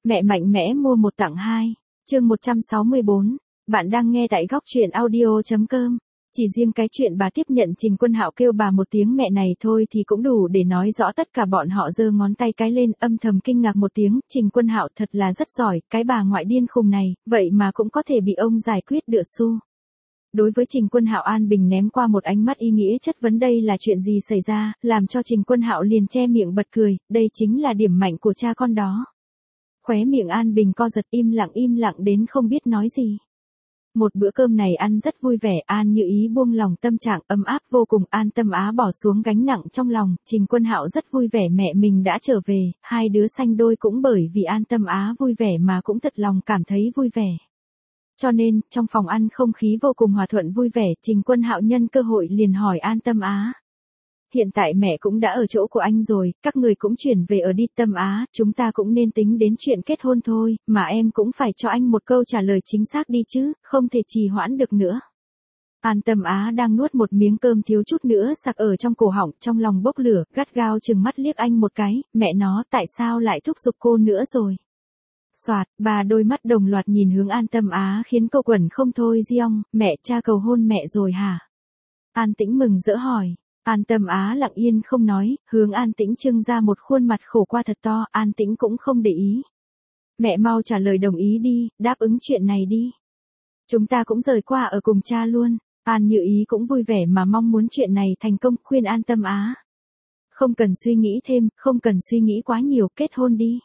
Mẹ mạnh mẽ mua một tặng hai. Chương 164. Bạn đang nghe tại góc truyện audio.com. Chỉ riêng cái chuyện bà tiếp nhận Trình Quân Hạo kêu bà một tiếng mẹ này thôi thì cũng đủ để nói rõ tất cả. Bọn họ giơ ngón tay cái lên âm thầm kinh ngạc một tiếng, Trình Quân Hạo thật là rất giỏi, cái bà ngoại điên khùng này, vậy mà cũng có thể bị ông giải quyết được xu. Đối với Trình Quân Hạo, An Bình ném qua một ánh mắt ý nghĩa chất vấn đây là chuyện gì xảy ra, làm cho Trình Quân Hạo liền che miệng bật cười, đây chính là điểm mạnh của cha con đó. Khóe miệng An Bình co giật, im lặng đến không biết nói gì. Một bữa cơm này ăn rất vui vẻ, An Như Ý buông lòng tâm trạng ấm áp vô cùng, An Tâm Á bỏ xuống gánh nặng trong lòng, Trình Quân Hạo rất vui vẻ mẹ mình đã trở về, hai đứa sanh đôi cũng bởi vì An Tâm Á vui vẻ mà cũng thật lòng cảm thấy vui vẻ. Cho nên, trong phòng ăn không khí vô cùng hòa thuận vui vẻ, Trình Quân Hạo nhân cơ hội liền hỏi An Tâm Á. Hiện tại mẹ cũng đã ở chỗ của anh rồi, các người cũng chuyển về ở đi. Tâm Á, chúng ta cũng nên tính đến chuyện kết hôn thôi, mà em cũng phải cho anh một câu trả lời chính xác đi chứ, không thể trì hoãn được nữa. An Tâm Á đang nuốt một miếng cơm thiếu chút nữa sặc ở trong cổ họng, trong lòng bốc lửa, gắt gao trừng mắt liếc anh một cái, mẹ nó tại sao lại thúc giục cô nữa rồi. Soạt, bà đôi mắt đồng loạt nhìn hướng An Tâm Á khiến cô quẩn không thôi. Giong, mẹ, cha cầu hôn mẹ rồi hả? An Tĩnh mừng rỡ hỏi. An Tâm Á lặng yên không nói, hướng An Tĩnh trưng ra một khuôn mặt khổ qua thật to, An Tĩnh cũng không để ý. Mẹ mau trả lời đồng ý đi, đáp ứng chuyện này đi. Chúng ta cũng rời qua ở cùng cha luôn. An Như Ý cũng vui vẻ mà mong muốn chuyện này thành công, khuyên An Tâm Á. Không cần suy nghĩ thêm, không cần suy nghĩ quá nhiều, kết hôn đi.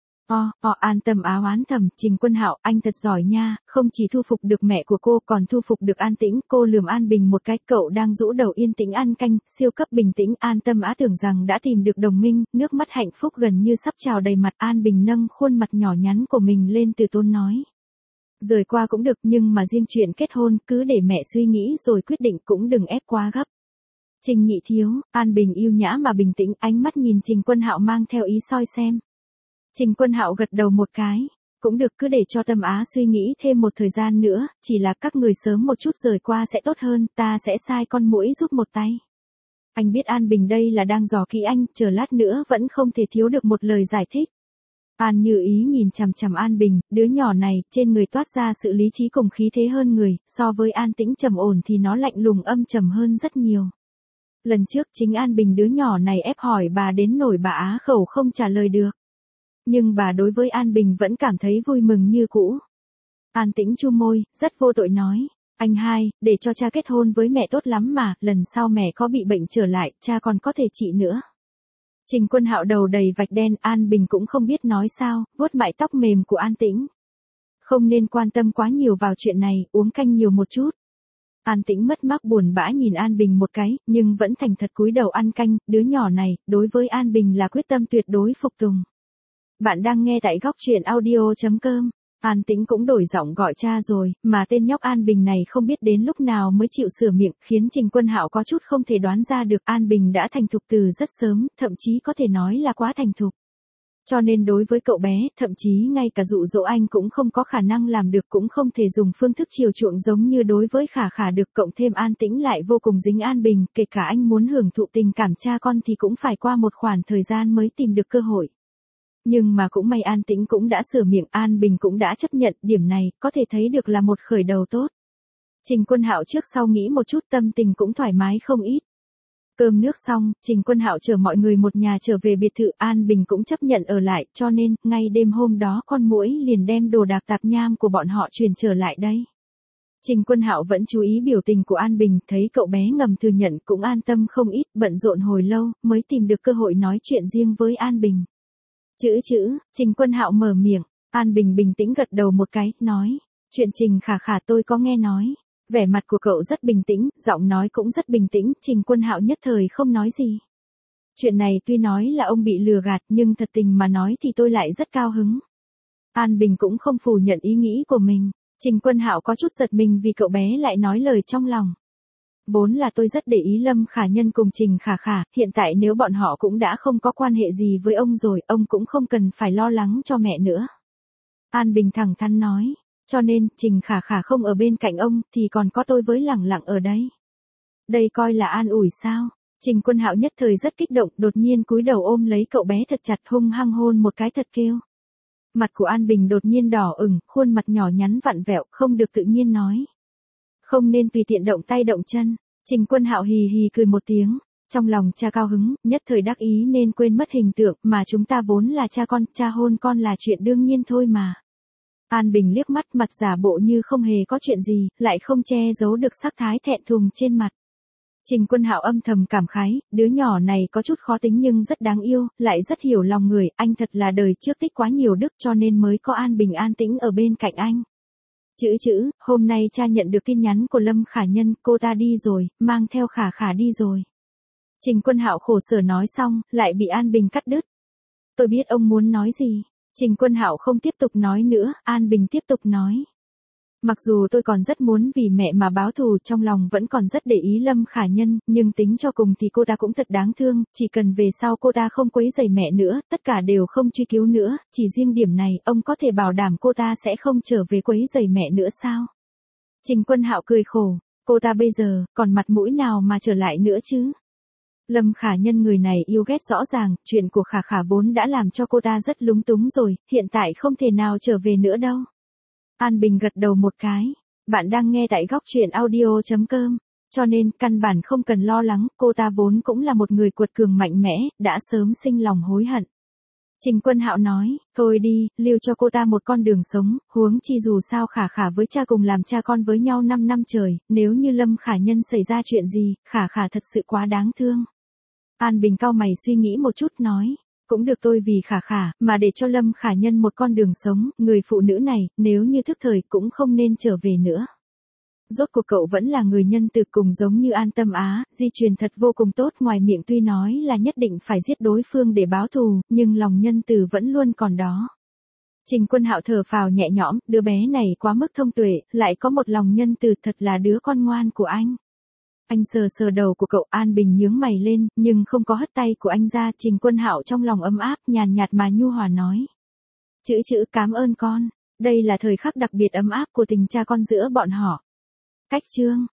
An Tâm Á oán thầm, Trình Quân Hạo, anh thật giỏi nha, không chỉ thu phục được mẹ của cô còn thu phục được An Tĩnh. Cô lườm An Bình một cái, cậu đang rũ đầu yên tĩnh ăn canh, siêu cấp bình tĩnh. An Tâm Á tưởng rằng đã tìm được đồng minh, nước mắt hạnh phúc gần như sắp trào đầy mặt. An Bình nâng khuôn mặt nhỏ nhắn của mình lên từ tốn nói. Rời qua cũng được, nhưng mà riêng chuyện kết hôn cứ để mẹ suy nghĩ rồi quyết định, cũng đừng ép quá gấp. Trình nhị thiếu, An Bình yêu nhã mà bình tĩnh, ánh mắt nhìn Trình Quân Hạo mang theo ý soi xem. Trình Quân Hạo gật đầu một cái, cũng được, cứ để cho Tâm Á suy nghĩ thêm một thời gian nữa, chỉ là các người sớm một chút rời qua sẽ tốt hơn, ta sẽ sai con muỗi giúp một tay. Anh biết An Bình đây là đang dò kỹ anh, chờ lát nữa vẫn không thể thiếu được một lời giải thích. An Như Ý nhìn chằm chằm An Bình, đứa nhỏ này, trên người toát ra sự lý trí cùng khí thế hơn người, so với An Tĩnh trầm ổn thì nó lạnh lùng âm trầm hơn rất nhiều. Lần trước chính An Bình đứa nhỏ này ép hỏi bà đến nổi bà á khẩu không trả lời được. Nhưng bà đối với An Bình vẫn cảm thấy vui mừng như cũ. An Tĩnh chu môi, rất vô tội nói, anh hai, để cho cha kết hôn với mẹ tốt lắm mà, lần sau mẹ có bị bệnh trở lại, cha còn có thể trị nữa. Trình Quân Hạo đầu đầy vạch đen, An Bình cũng không biết nói sao, vuốt mái tóc mềm của An Tĩnh. Không nên quan tâm quá nhiều vào chuyện này, uống canh nhiều một chút. An Tĩnh mất mát buồn bã nhìn An Bình một cái, nhưng vẫn thành thật cúi đầu ăn canh, đứa nhỏ này, đối với An Bình là quyết tâm tuyệt đối phục tùng. Bạn đang nghe tại góc truyện audio.com. An Tĩnh cũng đổi giọng gọi cha rồi, mà tên nhóc An Bình này không biết đến lúc nào mới chịu sửa miệng, khiến Trình Quân Hạo có chút không thể đoán ra được. An Bình đã thành thục từ rất sớm, thậm chí có thể nói là quá thành thục. Cho nên đối với cậu bé, thậm chí ngay cả dụ dỗ anh cũng không có khả năng làm được, cũng không thể dùng phương thức chiều chuộng giống như đối với Khả Khả được. Cộng thêm An Tĩnh lại vô cùng dính An Bình, kể cả anh muốn hưởng thụ tình cảm cha con thì cũng phải qua một khoảng thời gian mới tìm được cơ hội. Nhưng mà cũng may An Tĩnh cũng đã sửa miệng, An Bình cũng đã chấp nhận, điểm này có thể thấy được là một khởi đầu tốt. Trình Quân Hạo trước sau nghĩ một chút, tâm tình cũng thoải mái không ít. Cơm nước xong, Trình Quân Hạo chở mọi người một nhà trở về biệt thự, An Bình cũng chấp nhận ở lại, cho nên, ngay đêm hôm đó con muỗi liền đem đồ đạc tạp nham của bọn họ chuyển trở lại đây. Trình Quân Hạo vẫn chú ý biểu tình của An Bình, thấy cậu bé ngầm thừa nhận cũng an tâm không ít, bận rộn hồi lâu, mới tìm được cơ hội nói chuyện riêng với An Bình. Trình Quân Hạo mở miệng, An Bình bình tĩnh gật đầu một cái, nói, chuyện Trình Khả Khả tôi có nghe nói. Vẻ mặt của cậu rất bình tĩnh, giọng nói cũng rất bình tĩnh, Trình Quân Hạo nhất thời không nói gì. Chuyện này tuy nói là ông bị lừa gạt, nhưng thật tình mà nói thì tôi lại rất cao hứng. An Bình cũng không phủ nhận ý nghĩ của mình, Trình Quân Hạo có chút giật mình vì cậu bé lại nói lời trong lòng. Vốn là tôi rất để ý Lâm Khả Nhân cùng Trình Khả Khả, hiện tại nếu bọn họ cũng đã không có quan hệ gì với ông rồi, ông cũng không cần phải lo lắng cho mẹ nữa. An Bình thẳng thắn nói, cho nên, Trình Khả Khả không ở bên cạnh ông, thì còn có tôi với Lẳng Lặng ở đây. Đây coi là an ủi sao? Trình Quân Hạo nhất thời rất kích động, đột nhiên cúi đầu ôm lấy cậu bé thật chặt, hung hăng hôn một cái thật kêu. Mặt của An Bình đột nhiên đỏ ửng, khuôn mặt nhỏ nhắn vặn vẹo, không được tự nhiên nói. Không nên tùy tiện động tay động chân. Trình Quân Hạo hì hì cười một tiếng. Trong lòng cha cao hứng, nhất thời đắc ý nên quên mất hình tượng, mà chúng ta vốn là cha con, cha hôn con là chuyện đương nhiên thôi mà. An Bình liếc mắt, mặt giả bộ như không hề có chuyện gì, lại không che giấu được sắc thái thẹn thùng trên mặt. Trình Quân Hạo âm thầm cảm khái, đứa nhỏ này có chút khó tính nhưng rất đáng yêu, lại rất hiểu lòng người, anh thật là đời trước tích quá nhiều đức cho nên mới có An Bình an tĩnh ở bên cạnh anh. Chữ, hôm nay cha nhận được tin nhắn của Lâm Khả Nhân, cô ta đi rồi, mang theo Khả Khả đi rồi. Trình Quân Hạo khổ sở nói xong, lại bị An Bình cắt đứt. Tôi biết ông muốn nói gì. Trình Quân Hạo không tiếp tục nói nữa, An Bình tiếp tục nói. Mặc dù tôi còn rất muốn vì mẹ mà báo thù, trong lòng vẫn còn rất để ý Lâm Khả Nhân, nhưng tính cho cùng thì cô ta cũng thật đáng thương, chỉ cần về sau cô ta không quấy rầy mẹ nữa, tất cả đều không truy cứu nữa, chỉ riêng điểm này, ông có thể bảo đảm cô ta sẽ không trở về quấy rầy mẹ nữa sao? Trình Quân Hạo cười khổ, cô ta bây giờ, còn mặt mũi nào mà trở lại nữa chứ? Lâm Khả Nhân người này yêu ghét rõ ràng, chuyện của Khả Khả vốn đã làm cho cô ta rất lúng túng rồi, hiện tại không thể nào trở về nữa đâu. An Bình gật đầu một cái. Bạn đang nghe tại góc truyện audio.com. Cho nên, căn bản không cần lo lắng, cô ta vốn cũng là một người cuột cường mạnh mẽ, đã sớm sinh lòng hối hận. Trình Quân Hạo nói, thôi đi, lưu cho cô ta một con đường sống, huống chi dù sao Khả Khả với cha cùng làm cha con với nhau 5 năm trời, nếu như Lâm Khả Nhân xảy ra chuyện gì, Khả Khả thật sự quá đáng thương. An Bình cau mày suy nghĩ một chút nói. Cũng được, tôi vì Khả Khả, mà để cho Lâm Khả Nhân một con đường sống, người phụ nữ này, nếu như thức thời cũng không nên trở về nữa. Rốt cuộc cậu vẫn là người nhân từ cùng giống như An Tâm Á, di truyền thật vô cùng tốt, ngoài miệng tuy nói là nhất định phải giết đối phương để báo thù, nhưng lòng nhân từ vẫn luôn còn đó. Trình Quân Hạo thở phào nhẹ nhõm, đứa bé này quá mức thông tuệ, lại có một lòng nhân từ, thật là đứa con ngoan của anh. Anh sờ sờ đầu của cậu, An Bình nhướng mày lên, nhưng không có hất tay của anh ra. Trình Quân Hạo trong lòng ấm áp, nhàn nhạt mà nhu hòa nói. Chữ, cảm ơn con. Đây là thời khắc đặc biệt ấm áp của tình cha con giữa bọn họ. Cách chương.